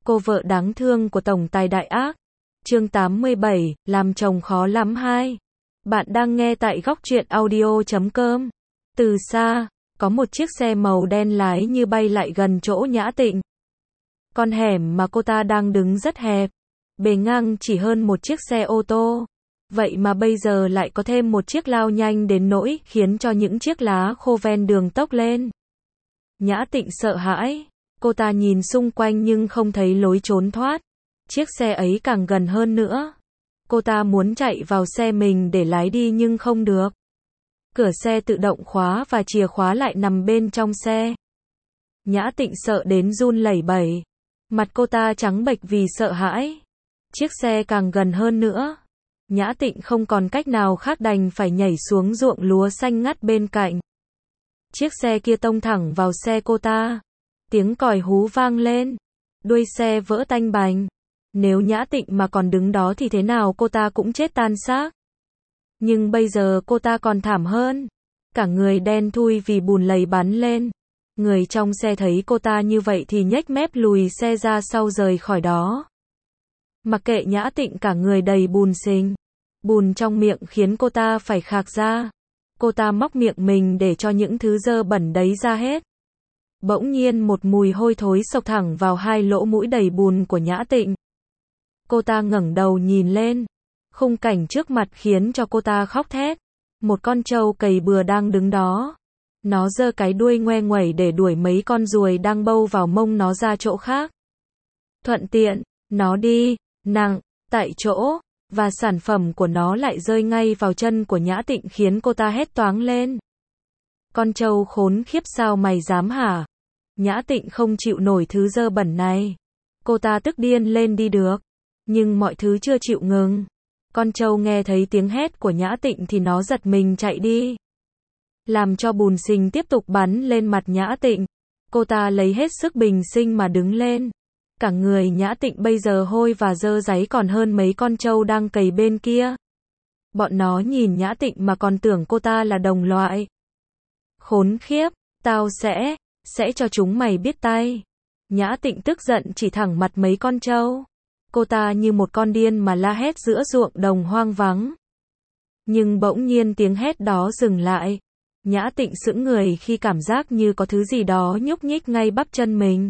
Cô vợ đáng thương của tổng tài đại ác. Chương 87, làm chồng khó lắm 2. Bạn đang nghe tại góc truyện audio.com. Từ xa, có một chiếc xe màu đen lái như bay lại gần chỗ Nhã Tịnh. Con hẻm mà cô ta đang đứng rất hẹp, bề ngang chỉ hơn một chiếc xe ô tô. Vậy mà bây giờ lại có thêm một chiếc lao nhanh đến nỗi khiến cho những chiếc lá khô ven đường tốc lên. Nhã Tịnh sợ hãi, cô ta nhìn xung quanh nhưng không thấy lối trốn thoát. Chiếc xe ấy càng gần hơn nữa. Cô ta muốn chạy vào xe mình để lái đi nhưng không được. Cửa xe tự động khóa và chìa khóa lại nằm bên trong xe. Nhã Tịnh sợ đến run lẩy bẩy. Mặt cô ta trắng bệch vì sợ hãi. Chiếc xe càng gần hơn nữa. Nhã Tịnh không còn cách nào khác đành phải nhảy xuống ruộng lúa xanh ngắt bên cạnh. Chiếc xe kia tông thẳng vào xe cô ta. Tiếng còi hú vang lên. Đuôi xe vỡ tanh bành. Nếu Nhã Tịnh mà còn đứng đó thì thế nào cô ta cũng chết tan xác. Nhưng bây giờ cô ta còn thảm hơn. Cả người đen thui vì bùn lầy bắn lên. Người trong xe thấy cô ta như vậy thì nhếch mép lùi xe ra sau rời khỏi đó. Mặc kệ Nhã Tịnh cả người đầy bùn xình. Bùn trong miệng khiến cô ta phải khạc ra. Cô ta móc miệng mình để cho những thứ dơ bẩn đấy ra hết. Bỗng nhiên một mùi hôi thối xộc thẳng vào hai lỗ mũi đầy bùn của Nhã Tịnh. Cô ta ngẩng đầu nhìn lên. Khung cảnh trước mặt khiến cho cô ta khóc thét. Một con trâu cầy bừa đang đứng đó. Nó giơ cái đuôi ngoe nguẩy để đuổi mấy con ruồi đang bâu vào mông nó ra chỗ khác. Thuận tiện, nó đi, nặng, tại chỗ, và sản phẩm của nó lại rơi ngay vào chân của Nhã Tịnh khiến cô ta hét toáng lên. Con trâu khốn khiếp, sao mày dám hả? Nhã Tịnh không chịu nổi thứ dơ bẩn này. Cô ta tức điên lên đi được. Nhưng mọi thứ chưa chịu ngừng. Con trâu nghe thấy tiếng hét của Nhã Tịnh thì nó giật mình chạy đi. Làm cho bùn xình tiếp tục bắn lên mặt Nhã Tịnh. Cô ta lấy hết sức bình sinh mà đứng lên. Cả người Nhã Tịnh bây giờ hôi và dơ dáy còn hơn mấy con trâu đang cày bên kia. Bọn nó nhìn Nhã Tịnh mà còn tưởng cô ta là đồng loại. Khốn khiếp, tao sẽ cho chúng mày biết tay. Nhã Tịnh tức giận chỉ thẳng mặt mấy con trâu. Cô ta như một con điên mà la hét giữa ruộng đồng hoang vắng. Nhưng bỗng nhiên tiếng hét đó dừng lại. Nhã Tịnh sững người khi cảm giác như có thứ gì đó nhúc nhích ngay bắp chân mình.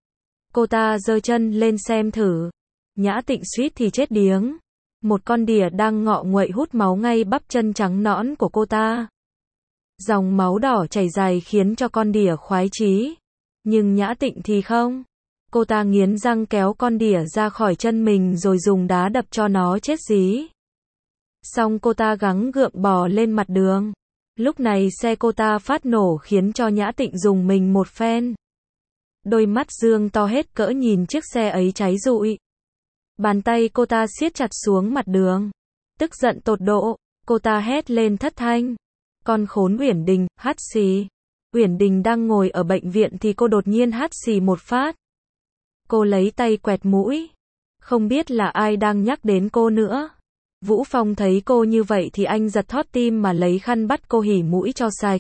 Cô ta giơ chân lên xem thử. Nhã Tịnh suýt thì chết điếng. Một con đỉa đang ngọ nguậy hút máu ngay bắp chân trắng nõn của cô ta. Dòng máu đỏ chảy dài khiến cho con đỉa khoái chí. Nhưng Nhã Tịnh thì không. Cô ta nghiến răng kéo con đỉa ra khỏi chân mình rồi dùng đá đập cho nó chết dí. Xong cô ta gắng gượng bò lên mặt đường. Lúc này xe cô ta phát nổ khiến cho Nhã Tịnh dùng mình một phen. Đôi mắt dương to hết cỡ nhìn chiếc xe ấy cháy rụi. Bàn tay cô ta siết chặt xuống mặt đường. Tức giận tột độ, cô ta hét lên thất thanh. Con khốn Uyển Đình, hắt xì. Uyển Đình đang ngồi ở bệnh viện thì cô đột nhiên hắt xì một phát. Cô lấy tay quẹt mũi. Không biết là ai đang nhắc đến cô nữa. Vũ Phong thấy cô như vậy thì anh giật thót tim mà lấy khăn bắt cô hỉ mũi cho sạch.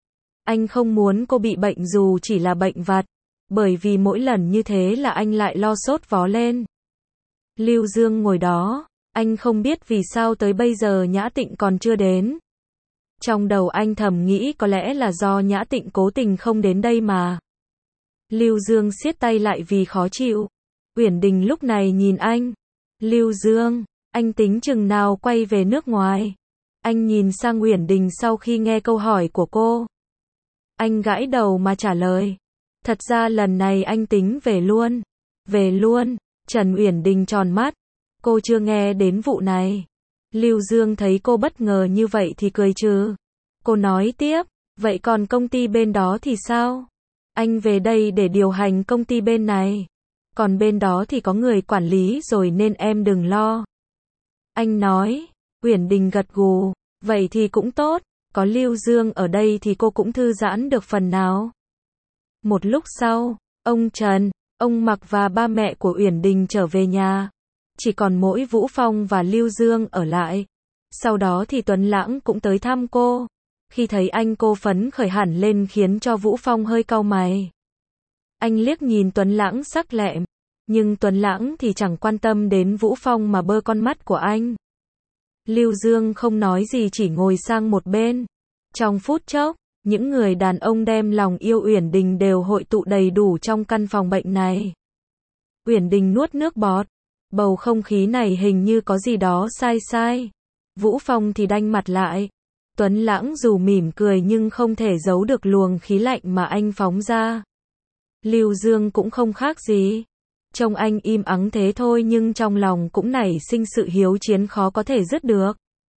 Anh không muốn cô bị bệnh dù chỉ là bệnh vặt. Bởi vì mỗi lần như thế là anh lại lo sốt vó lên. Lưu Dương ngồi đó. Anh không biết vì sao tới bây giờ Nhã Tịnh còn chưa đến. Trong đầu anh thầm nghĩ có lẽ là do Nhã Tịnh cố tình không đến đây mà. Lưu Dương siết tay lại vì khó chịu. Uyển Đình lúc này nhìn anh. Lưu Dương, anh tính chừng nào quay về nước ngoài? Anh nhìn sang Uyển Đình sau khi nghe câu hỏi của cô. Anh gãi đầu mà trả lời. Thật ra lần này anh tính về luôn. Về luôn? Trần Uyển Đình tròn mắt. Cô chưa nghe đến vụ này. Lưu Dương thấy cô bất ngờ như vậy thì cười trừ. Cô nói tiếp, vậy còn công ty bên đó thì sao? Anh về đây để điều hành công ty bên này. Còn bên đó thì có người quản lý rồi nên em đừng lo. Anh nói. Uyển Đình gật gù. Vậy thì cũng tốt. Có Lưu Dương ở đây thì cô cũng thư giãn được phần nào. Một lúc sau, ông Trần, ông Mặc và ba mẹ của Uyển Đình trở về nhà. Chỉ còn mỗi Vũ Phong và Lưu Dương ở lại. Sau đó thì Tuấn Lãng cũng tới thăm cô. Khi thấy anh cô phấn khởi hẳn lên khiến cho Vũ Phong hơi cau mày. Anh liếc nhìn Tuấn Lãng sắc lẹm. Nhưng Tuấn Lãng thì chẳng quan tâm đến Vũ Phong mà bơ con mắt của anh. Lưu Dương không nói gì chỉ ngồi sang một bên. Trong phút chốc, những người đàn ông đem lòng yêu Uyển Đình đều hội tụ đầy đủ trong căn phòng bệnh này. Uyển Đình nuốt nước bọt. Bầu không khí này hình như có gì đó sai sai. Vũ Phong thì đanh mặt lại. Tuấn Lãng dù mỉm cười nhưng không thể giấu được luồng khí lạnh mà anh phóng ra. Lưu Dương cũng không khác gì. Trông anh im ắng thế thôi nhưng trong lòng cũng nảy sinh sự hiếu chiến khó có thể dứt được.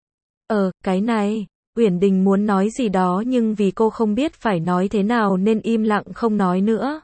Cái này, Uyển Đình muốn nói gì đó nhưng vì cô không biết phải nói thế nào nên im lặng không nói nữa.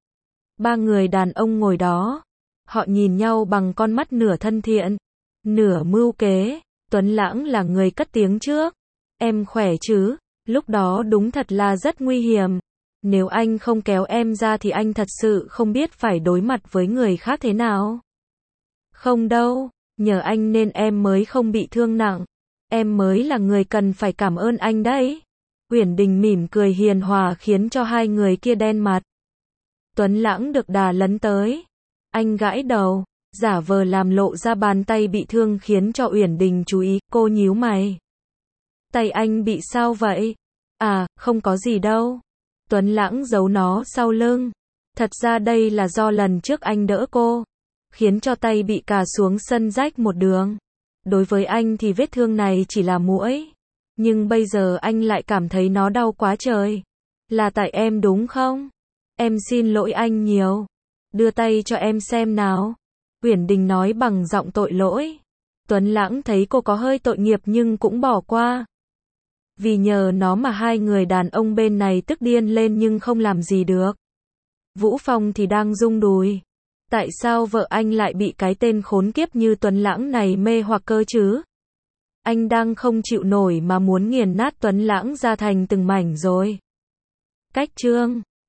Ba người đàn ông ngồi đó. Họ nhìn nhau bằng con mắt nửa thân thiện, nửa mưu kế. Tuấn Lãng là người cất tiếng trước. Em khỏe chứ? Lúc đó đúng thật là rất nguy hiểm. Nếu anh không kéo em ra thì anh thật sự không biết phải đối mặt với người khác thế nào. Không đâu, nhờ anh nên em mới không bị thương nặng. Em mới là người cần phải cảm ơn anh đấy. Uyển Đình mỉm cười hiền hòa khiến cho hai người kia đen mặt. Tuấn Lãng được đà lấn tới. Anh gãi đầu, giả vờ làm lộ ra bàn tay bị thương khiến cho Uyển Đình chú ý. Cô nhíu mày. Tay anh bị sao vậy? À, không có gì đâu. Tuấn Lãng giấu nó sau lưng. Thật ra đây là do lần trước anh đỡ cô, khiến cho tay bị cà xuống sân rách một đường. Đối với anh thì vết thương này chỉ là muỗi. Nhưng bây giờ anh lại cảm thấy nó đau quá trời. Là tại em đúng không? Em xin lỗi anh nhiều. Đưa tay cho em xem nào. Uyển Đình nói bằng giọng tội lỗi. Tuấn Lãng thấy cô có hơi tội nghiệp nhưng cũng bỏ qua. Vì nhờ nó mà hai người đàn ông bên này tức điên lên nhưng không làm gì được. Vũ Phong thì đang rung đùi. Tại sao vợ anh lại bị cái tên khốn kiếp như Tuấn Lãng này mê hoặc cơ chứ? Anh đang không chịu nổi mà muốn nghiền nát Tuấn Lãng ra thành từng mảnh rồi. Cách chương